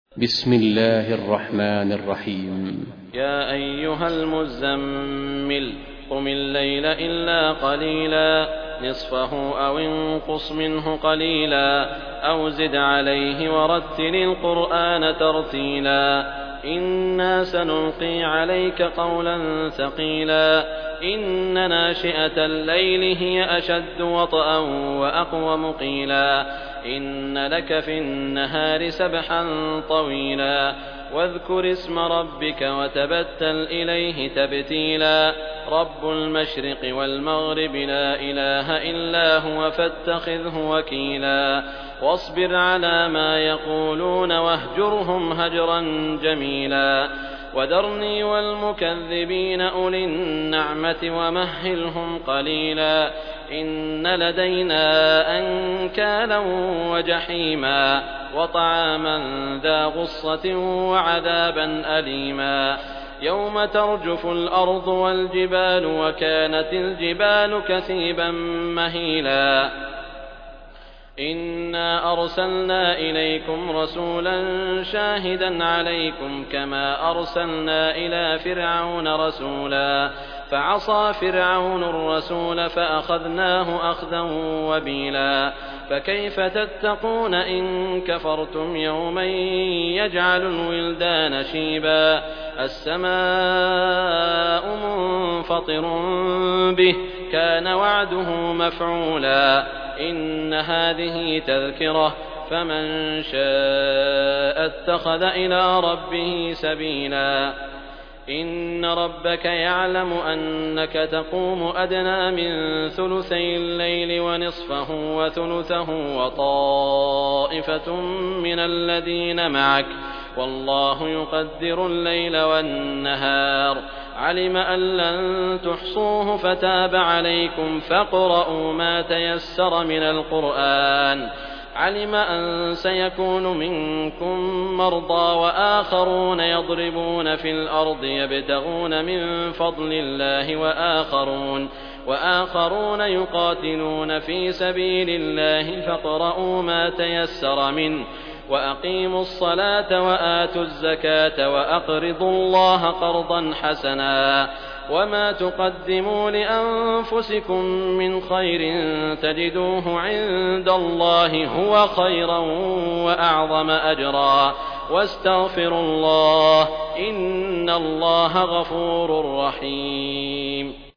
بسم الله الرحمن الرحيم. يا أيها المزمل قم الليل إلا قليلا نصفه أو انقص منه قليلا أو زد عليه ورتل القرآن ترتيلا إنا سنلقي عليك قولا ثقيلا إن ناشئة الليل هي أشد وطئا وأقوم قيلا إن لك في النهار سبحا طويلا واذكر اسم ربك وتبتل إليه تبتيلا رب المشرق والمغرب لا إله إلا هو فاتخذه وكيلا واصبر على ما يقولون واهجرهم هجرا جميلا وذرني والمكذبين أولي النعمة ومهلهم قليلا إن لدينا أنكالا وجحيما وطعاما ذا غصة وعذابا أليما يوم ترجف الأرض والجبال وكانت الجبال كثيبا مهيلا إنا أرسلنا إليكم رسولا شاهدا عليكم كما أرسلنا إلى فرعون رسولا فعصى فرعون الرسول فأخذناه أخذا وبيلا فكيف تتقون إن كفرتم يوما يجعل الولدان شيبا السماء منفطر به كان وعده مفعولا إن هذه تذكرة فمن شاء اتخذ إلى ربه سبيلا إن ربك يعلم أنك تقوم أدنى من ثلثي الليل ونصفه وثلثه وطائفة من الذين معك والله يقدر الليل والنهار علم أن لن تحصوه فتاب عليكم فاقرؤوا ما تيسر من القرآن علم أن سيكون منكم مرضى وآخرون يضربون في الأرض يبتغون من فضل الله وآخرون يقاتلون في سبيل الله فاقرؤوا ما تيسر منه وأقيموا الصلاة وآتوا الزكاة وأقرضوا الله قرضا حسنا وما تقدموا لأنفسكم من خير تجدوه عند الله هو خيرا وأعظم أجرا واستغفروا الله إن الله غفور رحيم.